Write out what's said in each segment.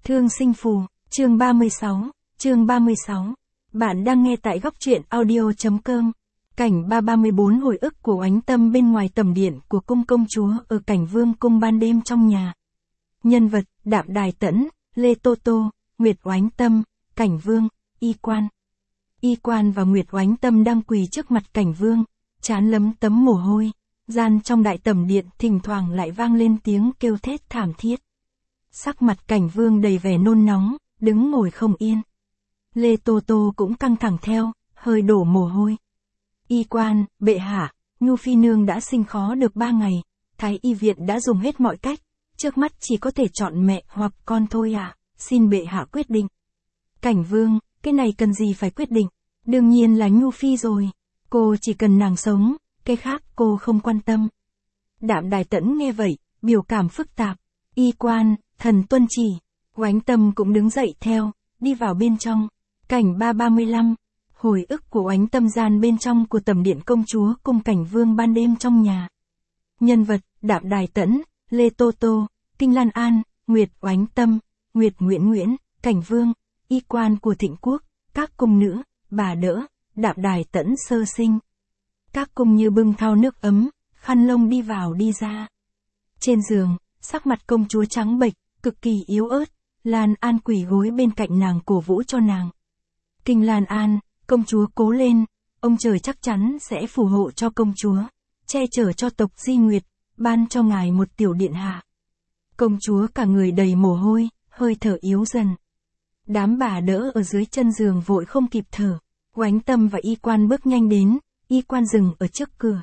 Thương sinh phù, chương 36. Bạn đang nghe tại góc truyện audio.com. Cảnh 334 hồi ức của Oánh Tâm bên ngoài tầm điện của cung công chúa ở Cảnh Vương cung ban đêm trong nhà. Nhân vật, Đạm Đài Tẫn, Lê Tô Tô, Nguyệt Oánh Tâm, Cảnh Vương, Y Quan. Y Quan và Nguyệt Oánh Tâm đang quỳ trước mặt Cảnh Vương, trán lấm tấm mồ hôi. Gian trong đại tẩm điện thỉnh thoảng lại vang lên tiếng kêu thét thảm thiết. Sắc mặt Cảnh Vương đầy vẻ nôn nóng, đứng ngồi không yên. Lê Tô Tô cũng căng thẳng theo, hơi đổ mồ hôi. Y Quan, bệ hạ, Nhu Phi Nương đã sinh khó được 3 ngày, Thái Y viện đã dùng hết mọi cách, trước mắt chỉ có thể chọn mẹ hoặc con thôi à, xin bệ hạ quyết định. Cảnh Vương, cái này cần gì phải quyết định, đương nhiên là Nhu Phi rồi, cô chỉ cần nàng sống, cái khác cô không quan tâm. Đạm Đài Tẫn nghe vậy, biểu cảm phức tạp. Y Quan, thần tuân chỉ. Oánh Tâm cũng đứng dậy theo, đi vào bên trong. Cảnh 335. Hồi ức của Oánh Tâm gian bên trong của tầm điện công chúa cùng Cảnh Vương ban đêm trong nhà. Nhân vật, Đạm Đài Tẫn, Lê Tô Tô, Kinh Lan An, Nguyệt Oánh Tâm, Nguyệt Nguyễn, Cảnh Vương, Y Quan của Thịnh Quốc, các cung nữ, bà đỡ, Đạm Đài Tẫn sơ sinh. Các cung như bưng thau nước ấm, khăn lông đi vào đi ra. Trên giường, sắc mặt công chúa trắng bệch, cực kỳ yếu ớt, Lan An quỳ gối bên cạnh nàng cổ vũ cho nàng. Kinh Lan An, công chúa cố lên, ông trời chắc chắn sẽ phù hộ cho công chúa, che chở cho tộc Di Nguyệt, ban cho ngài một tiểu điện hạ. Công chúa cả người đầy mồ hôi, hơi thở yếu dần. Đám bà đỡ ở dưới chân giường vội không kịp thở, Oánh Tâm và Y Quan bước nhanh đến. Y Quan dừng ở trước cửa.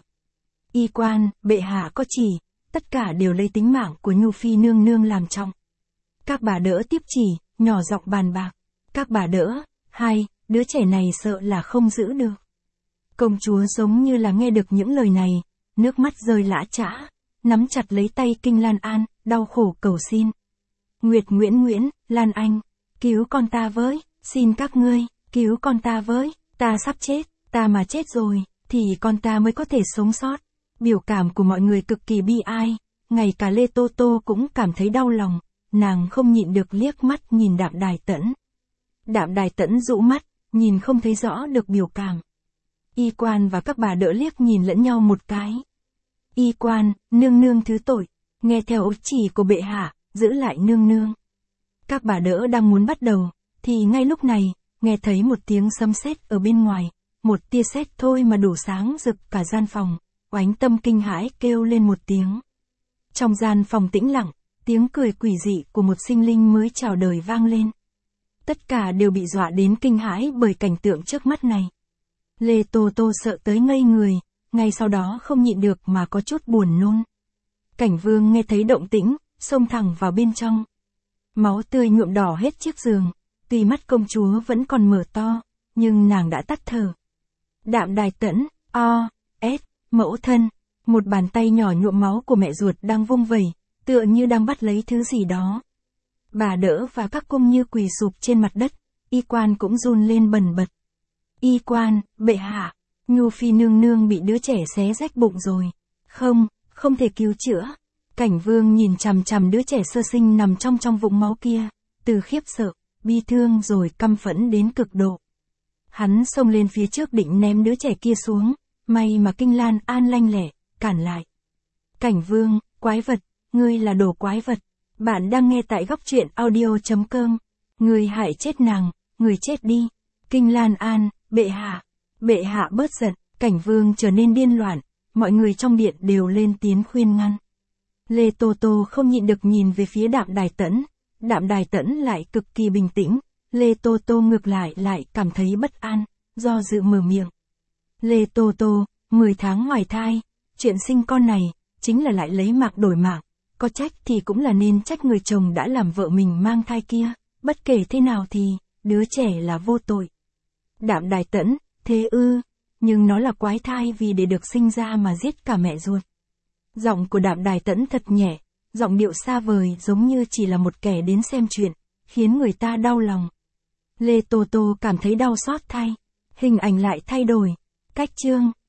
Y Quan, bệ hạ có chỉ, tất cả đều lấy tính mạng của Nhu Phi nương nương làm trọng. Các bà đỡ tiếp chỉ, nhỏ giọng bàn bạc. Các bà đỡ, đứa trẻ này sợ là không giữ được. Công chúa giống như là nghe được những lời này, nước mắt rơi lã chã, nắm chặt lấy tay Kinh Lan An, đau khổ cầu xin. Nguyệt Nguyễn, Lan Anh, cứu con ta với, xin các ngươi, cứu con ta với, ta sắp chết, ta mà chết rồi, thì con ta mới có thể sống sót. Biểu cảm của mọi người cực kỳ bi ai, ngay cả Lê Tô Tô cũng cảm thấy đau lòng, nàng không nhịn được liếc mắt nhìn Đạm Đài Tẫn. Đạm Đài Tẫn dụ mắt, nhìn không thấy rõ được biểu cảm. Y Quan và các bà đỡ liếc nhìn lẫn nhau một cái. Y Quan, nương nương thứ tội, nghe theo ối chỉ của bệ hạ, giữ lại nương nương. Các bà đỡ đang muốn bắt đầu, thì ngay lúc này, nghe thấy một tiếng sấm sét ở bên ngoài. Một tia sét thôi mà đủ sáng rực cả gian phòng, Oánh Tâm kinh hãi kêu lên một tiếng. Trong gian phòng tĩnh lặng, tiếng cười quỷ dị của một sinh linh mới chào đời vang lên. Tất cả đều bị dọa đến kinh hãi bởi cảnh tượng trước mắt này. Lê Tô Tô sợ tới ngây người, ngay sau đó không nhịn được mà có chút buồn nôn. Cảnh Vương nghe thấy động tĩnh, xông thẳng vào bên trong. Máu tươi nhuộm đỏ hết chiếc giường, tuy mắt công chúa vẫn còn mở to, nhưng nàng đã tắt thở. Đạm Đài Tẫn, mẫu thân, một bàn tay nhỏ nhuộm máu của mẹ ruột đang vung vẩy, tựa như đang bắt lấy thứ gì đó. Bà đỡ và các cung như quỳ sụp trên mặt đất, Y Quan cũng run lên bần bật. Y Quan, bệ hạ, Nhu Phi nương nương bị đứa trẻ xé rách bụng rồi. Không thể cứu chữa. Cảnh Vương nhìn chằm chằm đứa trẻ sơ sinh nằm trong vũng máu kia, từ khiếp sợ, bi thương rồi căm phẫn đến cực độ. Hắn xông lên phía trước định ném đứa trẻ kia xuống, may mà Kinh Lan An lanh lẹ, cản lại. Cảnh Vương, quái vật, ngươi là đồ quái vật. Bạn đang nghe tại góc truyện audio.com. Ngươi hại chết nàng, ngươi chết đi. Kinh Lan An, bệ hạ bớt giận. Cảnh Vương trở nên điên loạn, mọi người trong điện đều lên tiếng khuyên ngăn. Lê Tô Tô không nhịn được nhìn về phía Đạm Đài Tẫn. Đạm Đài Tẫn lại cực kỳ bình tĩnh. Lê Tô Tô ngược lại cảm thấy bất an, do dự mở miệng. Lê Tô Tô, 10 tháng hoài thai, chuyện sinh con này, chính là lại lấy mạc đổi mạc, có trách thì cũng là nên trách người chồng đã làm vợ mình mang thai kia, bất kể thế nào thì, đứa trẻ là vô tội. Đạm Đài Tẫn, thế ư, nhưng nó là quái thai vì để được sinh ra mà giết cả mẹ ruột. Giọng của Đạm Đài Tẫn thật nhẹ, giọng điệu xa vời giống như chỉ là một kẻ đến xem chuyện, khiến người ta đau lòng. Lê Tô Tô cảm thấy đau xót thay, hình ảnh lại thay đổi. Cách chương